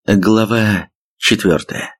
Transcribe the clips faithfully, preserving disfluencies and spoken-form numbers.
Глава четвертая.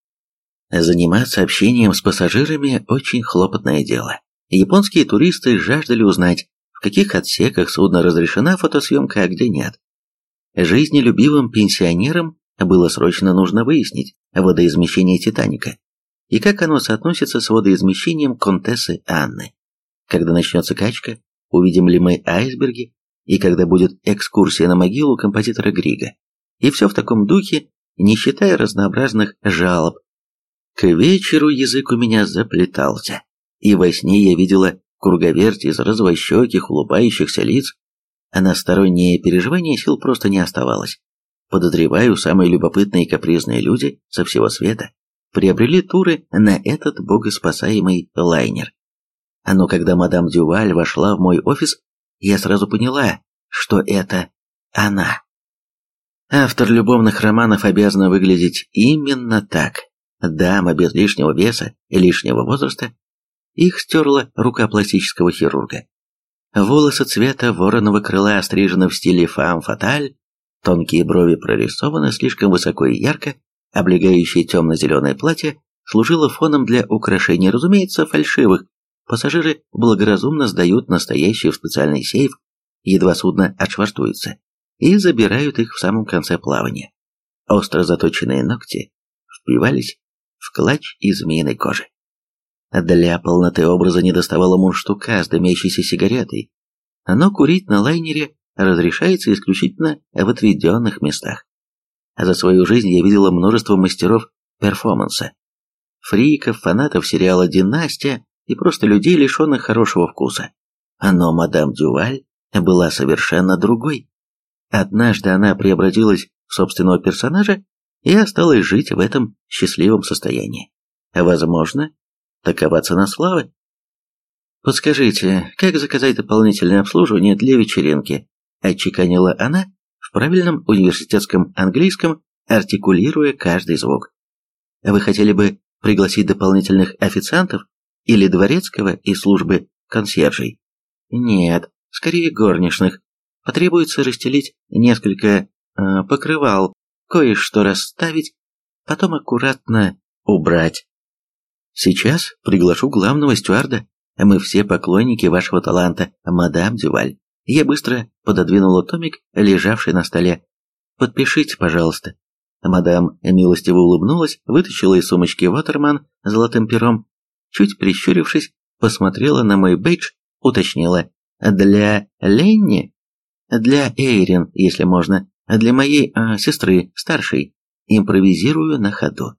Заниматься общением с пассажирами – очень хлопотное дело. Японские туристы жаждали узнать, в каких отсеках судна разрешена фотосъемка, а где нет. Жизнелюбивым пенсионерам было срочно нужно выяснить водоизмещение «Титаника» и как оно соотносится с водоизмещением «Контессы Анны». Когда начнется качка, увидим ли мы айсберги, и когда будет экскурсия на могилу композитора Грига. И все в таком духе, не считая разнообразных жалоб. К вечеру язык у меня заплетался, и во сне я видела круговерть из розовощеких, улыбающихся лиц, а на сторонние переживания сил просто не оставалось. Подозреваю, самые любопытные и капризные люди со всего света приобрели туры на этот богоспасаемый лайнер. Но когда мадам Дюваль вошла в мой офис, я сразу поняла, что это она. Автор любовных романов обязана выглядеть именно так. Дама без лишнего веса и лишнего возраста. Их стерла рука пластического хирурга. Волосы цвета вороного крыла острижены в стиле фам-фаталь, тонкие брови прорисованы слишком высоко и ярко, облегающее темно-зеленое платье служило фоном для украшений, разумеется, фальшивых. Пассажиры благоразумно сдают настоящие в специальный сейф, едва судно отшвартуется, и забирают их в самом конце плавания. Остро заточенные ногти впивались в клатч из змеиной кожи. Для полноты образа недоставало мундштука с дымящейся сигаретой, но курить на лайнере разрешается исключительно в отведенных местах. За свою жизнь я видела множество мастеров перформанса, фриков, фанатов сериала «Династия» и просто людей, лишенных хорошего вкуса. Но мадам Дюваль была совершенно другой. Однажды она преобразилась в собственного персонажа и осталась жить в этом счастливом состоянии. Возможно, такова цена славы. «Подскажите, как заказать дополнительное обслуживание для вечеринки?» – отчеканила она в правильном университетском английском, артикулируя каждый звук. «Вы хотели бы пригласить дополнительных официантов или дворецкого из службы консьержей?» «Нет, скорее горничных. Потребуется расстелить несколько э, покрывал, кое-что расставить, потом аккуратно убрать. Сейчас приглашу главного стюарда. Мы все поклонники вашего таланта, мадам Дюваль». Я быстро пододвинула томик, лежавший на столе. «Подпишите, пожалуйста». Мадам милостиво улыбнулась, вытащила из сумочки Waterman с золотым пером, чуть прищурившись, посмотрела на мой бейдж, уточнила: «Для Ленни?» «Для Эйрин, если можно. Для моей а, сестры, старшей. Импровизирую на ходу».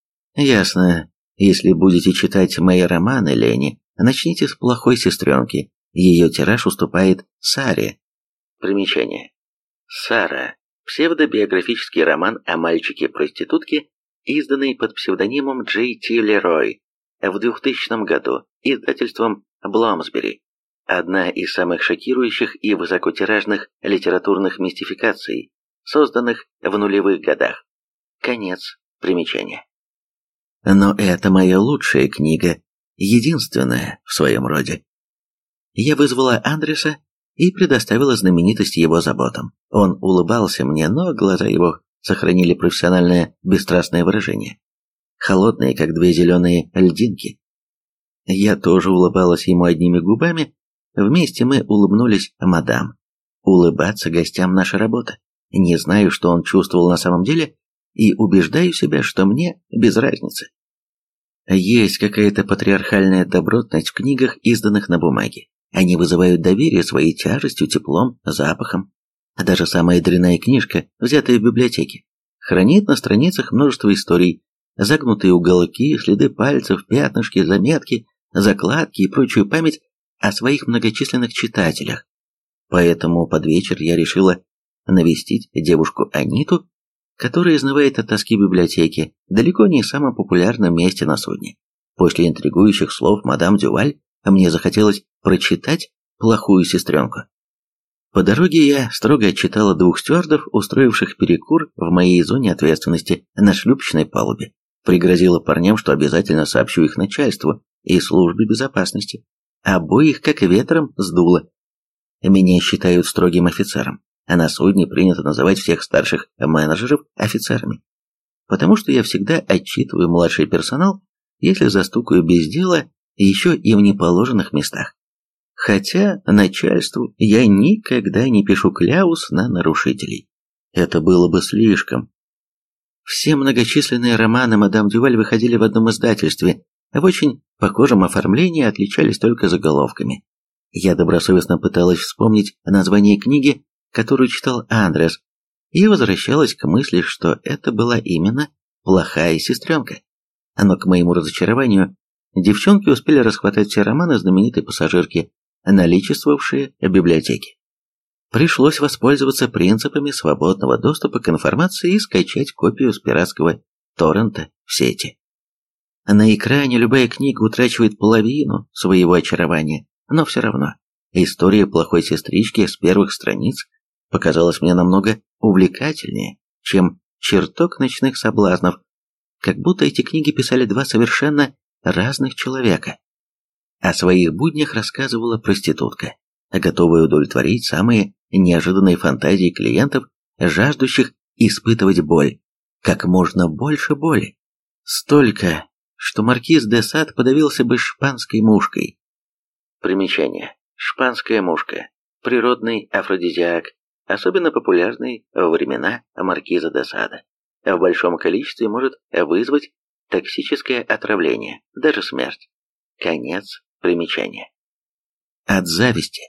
«Ясно. Если будете читать мои романы, Ленни, начните с плохой сестренки. Ее тираж уступает Саре». Примечание. Сара. Псевдобиографический роман о мальчике-проститутке, изданный под псевдонимом Джей Ти Лерой в двухтысячном году издательством Бломсбери. Одна из самых шокирующих и высокотиражных литературных мистификаций, созданных в нулевых годах. Конец примечания. Но это моя лучшая книга, единственная в своем роде. Я вызвала Андреса и предоставила знаменитость его заботам. Он улыбался мне, но глаза его сохранили профессиональное бесстрастное выражение, холодные, как две зеленые льдинки. Я тоже улыбалась ему одними губами. Вместе мы улыбнулись мадам. Улыбаться гостям наша работа. Не знаю, что он чувствовал на самом деле, и убеждаю себя, что мне без разницы. Есть какая-то патриархальная добротность в книгах, изданных на бумаге. Они вызывают доверие своей тяжестью, теплом, запахом. Даже самая дрянная книжка, взятая в библиотеке, хранит на страницах множество историй, загнутые уголки, следы пальцев, пятнышки, заметки, закладки и прочую память о своих многочисленных читателях. Поэтому под вечер я решила навестить девушку Аниту, которая изнывает от тоски в библиотеке, далеко не в самом популярном месте на судне. После интригующих слов мадам Дюваль мне захотелось прочитать «Плохую сестренку». По дороге я строго отчитала двух стюардов, устроивших перекур в моей зоне ответственности на шлюпочной палубе. Пригрозила парням, что обязательно сообщу их начальству и службе безопасности. Обоих как ветром сдуло. Меня считают строгим офицером, а на судне принято называть всех старших менеджеров офицерами. Потому что я всегда отчитываю младший персонал, если застукаю без дела, еще и в неположенных местах. Хотя начальству я никогда не пишу кляус на нарушителей. Это было бы слишком. Все многочисленные романы мадам Дюваль выходили в одном издательстве, в очень похожем оформлении, отличались только заголовками. Я добросовестно пыталась вспомнить название книги, которую читал Андрес, и возвращалась к мысли, что это была именно «Плохая сестренка». Но, к моему разочарованию, девчонки успели расхватать все романы знаменитой пассажирки, наличествовавшие в библиотеке. Пришлось воспользоваться принципами свободного доступа к информации и скачать копию с пиратского торрента в сети. На экране любая книга утрачивает половину своего очарования, но все равно история плохой сестрички с первых страниц показалась мне намного увлекательнее, чем «Чертог ночных соблазнов», как будто эти книги писали два совершенно разных человека. О своих буднях рассказывала проститутка, готовая удовлетворить самые неожиданные фантазии клиентов, жаждущих испытывать боль, как можно больше боли. Столько, что маркиз де Сад подавился бы шпанской мушкой. Примечание. Шпанская мушка. Природный афродизиак, особенно популярный во времена маркиза де Сада. В большом количестве может вызвать токсическое отравление, даже смерть. Конец примечания. От зависти.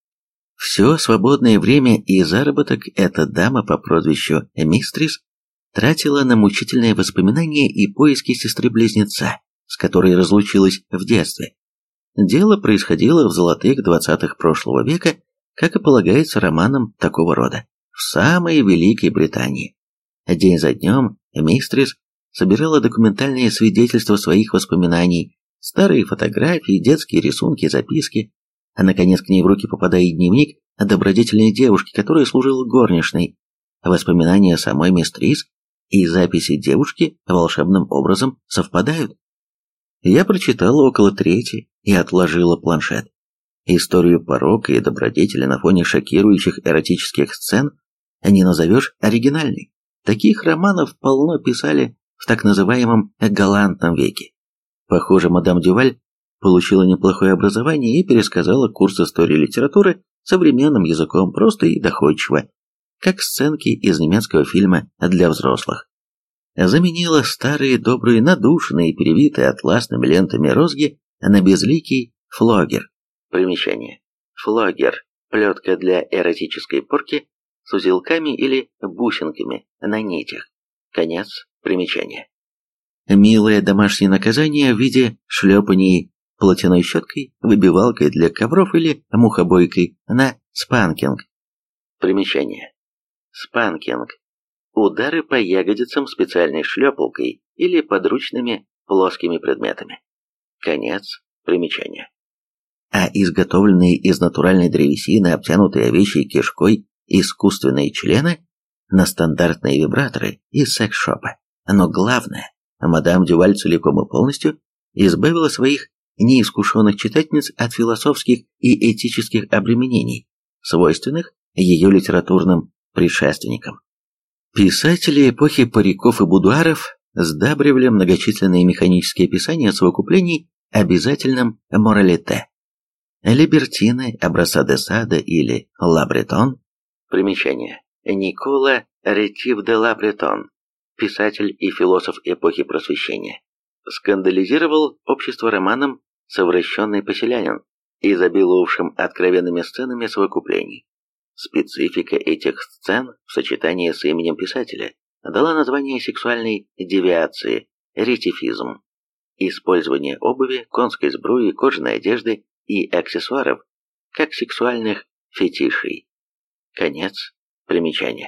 Все свободное время и заработок эта дама по прозвищу Мистрис тратила на мучительные воспоминания и поиски сестры-близнеца, с которой разлучилась в детстве. Дело происходило в золотых двадцатых прошлого века, как и полагается романам такого рода, в самой Великой Британии. День за днем Мистрис собирала документальные свидетельства своих воспоминаний, старые фотографии, детские рисунки, записки, а наконец к ней в руки попадает дневник добродетельной девушки, которая служила горничной. Воспоминания самой Мистрис и записи девушки волшебным образом совпадают. Я прочитала около трети и отложила планшет. Историю порока и добродетели на фоне шокирующих эротических сцен не назовешь оригинальной. Таких романов полно писали в так называемом галантном веке. Похоже, мадам Дюваль получила неплохое образование и пересказала курс истории литературы современным языком просто и доходчиво, как сценки из немецкого фильма для взрослых. Заменила старые добрые надушенные и перевитые атласными лентами розги на безликий флогер. Примечание. Флогер – плетка для эротической порки с узелками или бусинками на нитях. Конец примечания. Милое домашнее наказание в виде шлепаний платяной щеткой, выбивалкой для ковров или мухобойкой на спанкинг. Примечание. Спанкинг. Удары по ягодицам специальной шлепалкой или подручными плоскими предметами. Конец примечания. А изготовленные из натуральной древесины, обтянутые овечьей кишкой, искусственные члены на стандартные вибраторы из секс-шопа. Но главное, мадам Дюваль целиком и полностью избавила своих неискушенных читательниц от философских и этических обременений, свойственных ее литературным предшественникам. Писатели эпохи париков и будуаров сдабривали многочисленные механические описания совокуплений обязательным моралите. Либертины образца де Сада или Ла Бретон. Примечание. Никола Ретив де Ла Бретон, писатель и философ эпохи Просвещения, скандализировал общество романом «Совращенный поселянин», изобиловавшим откровенными сценами совокуплений. Специфика этих сцен в сочетании с именем писателя дала название сексуальной девиации – ретифизм. Использование обуви, конской сбруи, кожаной одежды и аксессуаров как сексуальных фетишей. Конец примечания.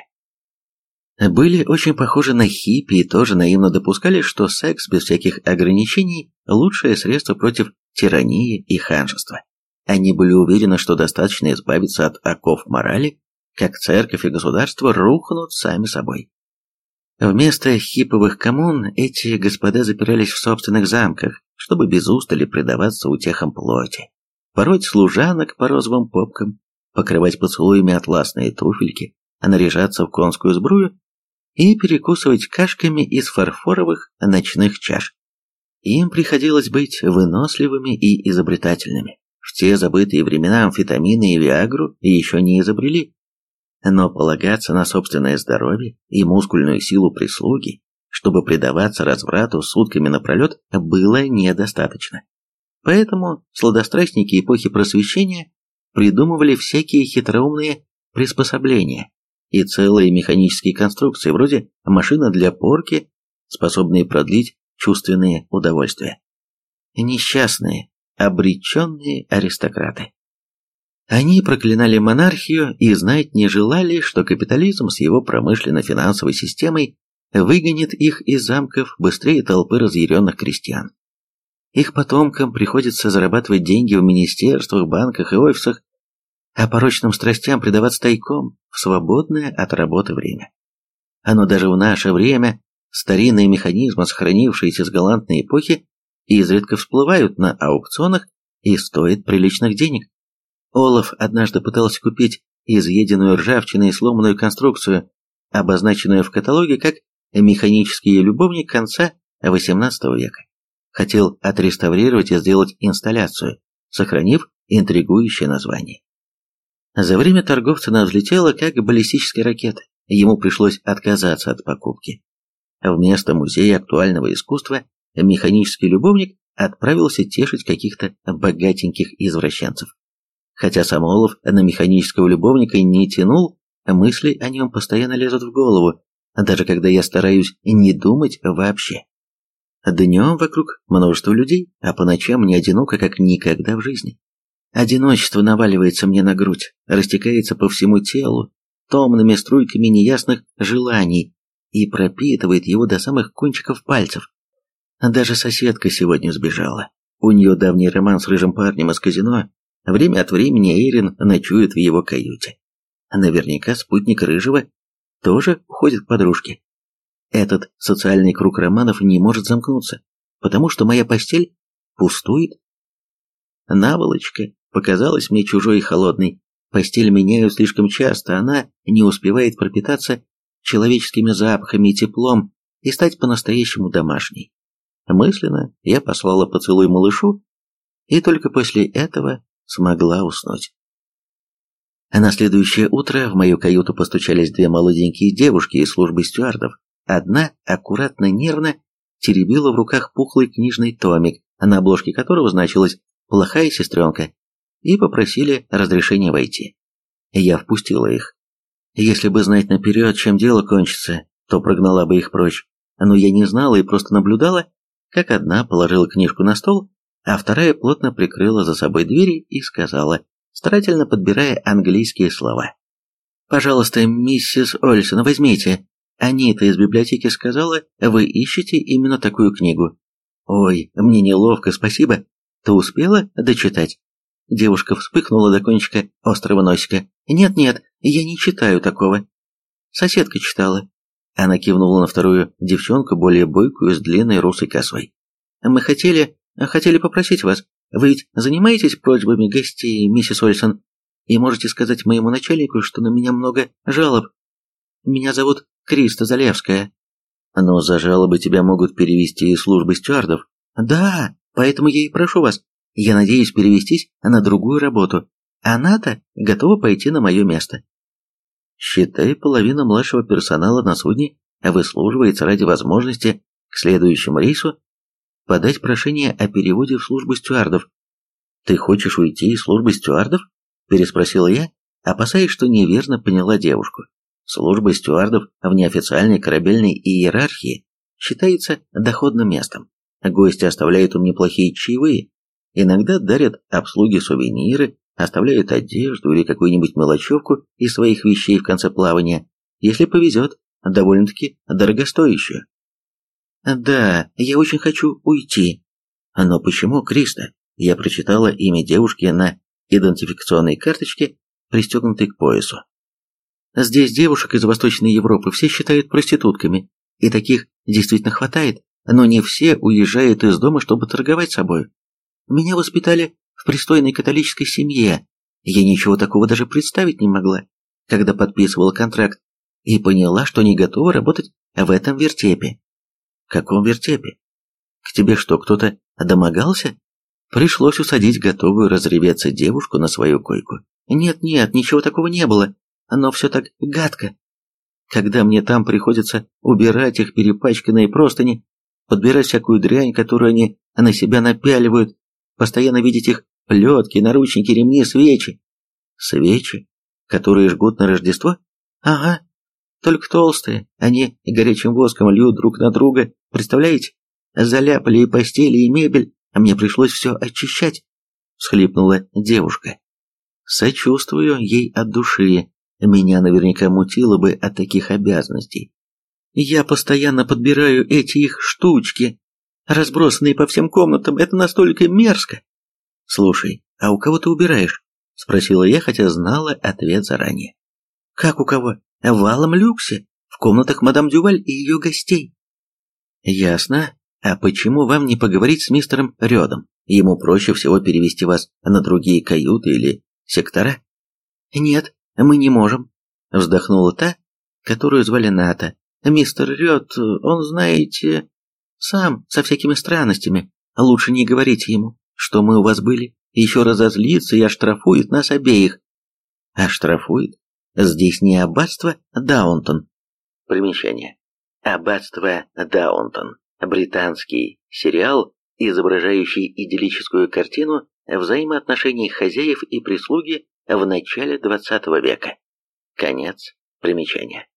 Были очень похожи на хиппи и тоже наивно допускали, что секс без всяких ограничений – лучшее средство против тирании и ханжества. Они были уверены, что достаточно избавиться от оков морали, как церковь и государство рухнут сами собой. Вместо хипповых коммун эти господа запирались в собственных замках, чтобы без устали предаваться утехам плоти, пороть служанок по розовым попкам, покрывать поцелуями атласные туфельки, наряжаться в конскую сбрую и перекусывать кашками из фарфоровых ночных чаш. Им приходилось быть выносливыми и изобретательными. В те забытые времена амфетамины и виагру еще не изобрели. Но полагаться на собственное здоровье и мускульную силу прислуги, чтобы предаваться разврату сутками напролет, было недостаточно. Поэтому сладострастники эпохи Просвещения придумывали всякие хитроумные приспособления и целые механические конструкции, вроде машины для порки, способные продлить чувственные удовольствия. Несчастные, обреченные аристократы. Они проклинали монархию и знать не желали, что капитализм с его промышленно-финансовой системой выгонит их из замков быстрее толпы разъяренных крестьян. Их потомкам приходится зарабатывать деньги в министерствах, банках и офисах, а порочным страстям предаваться тайком в свободное от работы время. Оно даже в наше время, старинные механизмы, сохранившиеся с галантной эпохи, изредка всплывают на аукционах и стоят приличных денег. Олаф однажды пытался купить изъеденную ржавчиной сломанную конструкцию, обозначенную в каталоге как «механический любовник конца восемнадцатого века». Хотел отреставрировать и сделать инсталляцию, сохранив интригующее название. За время торгов цена взлетела, как баллистическая ракета. Ему пришлось отказаться от покупки. Вместо музея актуального искусства механический любовник отправился тешить каких-то богатеньких извращенцев. Хотя сам Олаф на механического любовника не тянул, мысли о нем постоянно лезут в голову, даже когда я стараюсь не думать вообще. Днем вокруг множество людей, а по ночам мне одиноко, как никогда в жизни. Одиночество наваливается мне на грудь, растекается по всему телу, томными струйками неясных желаний и пропитывает его до самых кончиков пальцев. Даже соседка сегодня сбежала. У нее давний роман с рыжим парнем из казино. Время от времени Эйрин ночует в его каюте. Наверняка спутник Рыжего тоже уходит к подружке. Этот социальный круг романов не может замкнуться, потому что моя постель пустует. Наволочка показалась мне чужой и холодной. Постель меняют слишком часто, она не успевает пропитаться человеческими запахами и теплом и стать по-настоящему домашней. Мысленно я послала поцелуй малышу, и только после этого смогла уснуть. А на следующее утро в мою каюту постучались две молоденькие девушки из службы стюардов. Одна аккуратно нервно теребила в руках пухлый книжный томик, на обложке которого значилась «Плохая сестренка», и попросили разрешения войти. Я впустила их. Если бы знать наперед, чем дело кончится, то прогнала бы их прочь. Но я не знала и просто наблюдала, как одна положила книжку на стол, а вторая плотно прикрыла за собой двери и сказала, старательно подбирая английские слова: «Пожалуйста, миссис Ольсон, возьмите. Анита из библиотеки сказала, вы ищете именно такую книгу». «Ой, мне неловко, спасибо. Ты успела дочитать?» Девушка вспыхнула до кончика острого носика. «Нет-нет, я не читаю такого. Соседка читала». Она кивнула на вторую девчонку, более бойкую, с длинной русой косой. «Мы хотели, хотели попросить вас. Вы ведь занимаетесь просьбами гостей, миссис Ольсон, и можете сказать моему начальнику, что на меня много жалоб. Меня зовут Криста Залевская». «Но за жалобы тебя могут перевести из службы стюардов». «Да, поэтому я и прошу вас. Я надеюсь перевестись на другую работу. Она-то готова пойти на мое место». Считай, половина младшего персонала на судне выслуживается ради возможности к следующему рейсу подать прошение о переводе в службу стюардов. «Ты хочешь уйти из службы стюардов?» – переспросила я, опасаясь, что неверно поняла девушку. Служба стюардов в неофициальной корабельной иерархии считается доходным местом. Гости оставляют им неплохие чаевые, иногда дарят обслуге сувениры, оставляют одежду или какую-нибудь мелочевку из своих вещей в конце плавания, если повезет, довольно-таки дорогостоящую. «Да, я очень хочу уйти». «Но почему, Криста?» Я прочитала имя девушки на идентификационной карточке, пристегнутой к поясу. «Здесь девушек из Восточной Европы все считают проститутками, и таких действительно хватает, но не все уезжают из дома, чтобы торговать собой. Меня воспитали в пристойной католической семье, я ничего такого даже представить не могла. когда подписывала контракт, и поняла, что не готова работать в этом вертепе. Каком вертепе? К тебе что, кто-то домогался? Пришлось усадить готовую разреветься девушку на свою койку. Нет-нет, ничего такого не было, но все так гадко. Когда мне там приходится убирать их перепачканные простыни, подбирать всякую дрянь, которую они на себя напяливают, постоянно видеть их плетки, наручники, ремни, свечи. Свечи, которые жгут на Рождество? Ага, только толстые, они горячим воском льют друг на друга, представляете? Заляпали и постели, и мебель, а мне пришлось все очищать, всхлипнула девушка. Сочувствую ей от души, меня наверняка мутило бы от таких обязанностей. Я постоянно подбираю эти их штучки, разбросанные по всем комнатам, это настолько мерзко. Слушай, а у кого ты убираешь? Спросила я, хотя знала ответ заранее. Как у кого? В валом люксе, в комнатах мадам Дюваль и ее гостей. Ясно. А почему вам не поговорить с мистером Рёдом? Ему проще всего перевести вас на другие каюты или сектора. Нет, мы не можем, вздохнула та, которую звали Ната. Мистер Рёд, он, знаете, сам со всякими странностями. Лучше не говорите ему, что мы у вас были. Еще разозлится и оштрафует нас обеих. Оштрафует? Здесь не аббатство Даунтон. Примечание. Аббатство Даунтон. Британский сериал, изображающий идиллическую картину взаимоотношений хозяев и прислуги в начале двадцатого века. Конец примечания.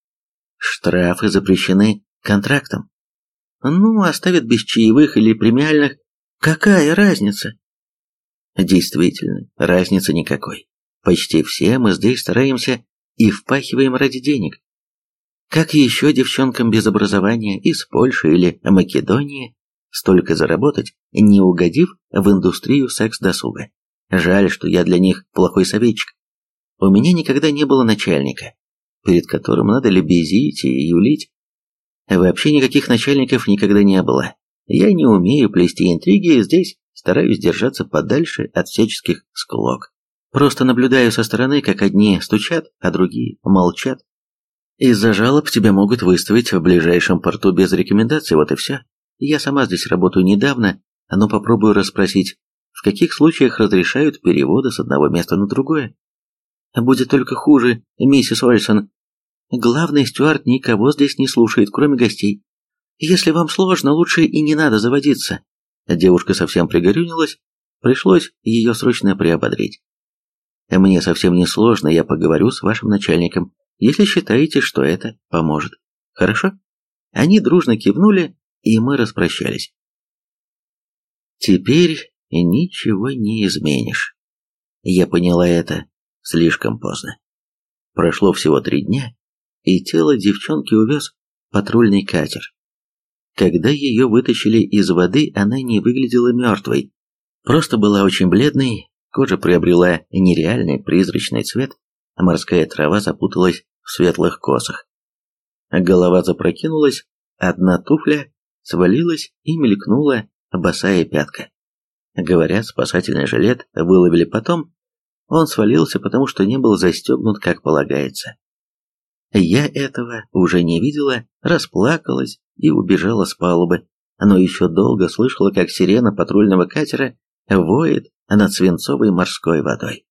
Штрафы запрещены контрактом. Ну, оставят без чаевых или премиальных. Какая разница? Действительно, разницы никакой. Почти все мы здесь стараемся и впахиваем ради денег. Как еще девчонкам без образования из Польши или Македонии столько заработать, не угодив в индустрию секс-досуга? Жаль, что я для них плохой советчик. У меня никогда не было начальника, перед которым надо лебезить и юлить. Вообще никаких начальников никогда не было. Я не умею плести интриги и здесь стараюсь держаться подальше от всяческих склок. Просто наблюдаю со стороны, как одни стучат, а другие молчат. Из-за жалоб тебя могут выставить в ближайшем порту без рекомендаций, вот и все. Я сама здесь работаю недавно, но попробую расспросить, в каких случаях разрешают переводы с одного места на другое. Будет только хуже, миссис Ольсон. Главный стюард никого здесь не слушает, кроме гостей. Если вам сложно, лучше и не надо заводиться. Девушка совсем пригорюнилась, пришлось ее срочно приободрить. Мне совсем не сложно, я поговорю с вашим начальником, если считаете, что это поможет. Хорошо? Они дружно кивнули, и мы распрощались. Теперь ничего не изменишь. Я поняла это слишком поздно. Прошло всего три дня, и тело девчонки увез патрульный катер. Когда ее вытащили из воды, она не выглядела мертвой, просто была очень бледной, кожа приобрела нереальный призрачный цвет, а морская трава запуталась в светлых косах. Голова запрокинулась, одна туфля свалилась и мелькнула босая пятка. Говорят, спасательный жилет выловили потом, он свалился, потому что не был застегнут, как полагается. Я этого уже не видела, расплакалась и убежала с палубы, но еще долго слышала, как сирена патрульного катера воет над свинцовой морской водой.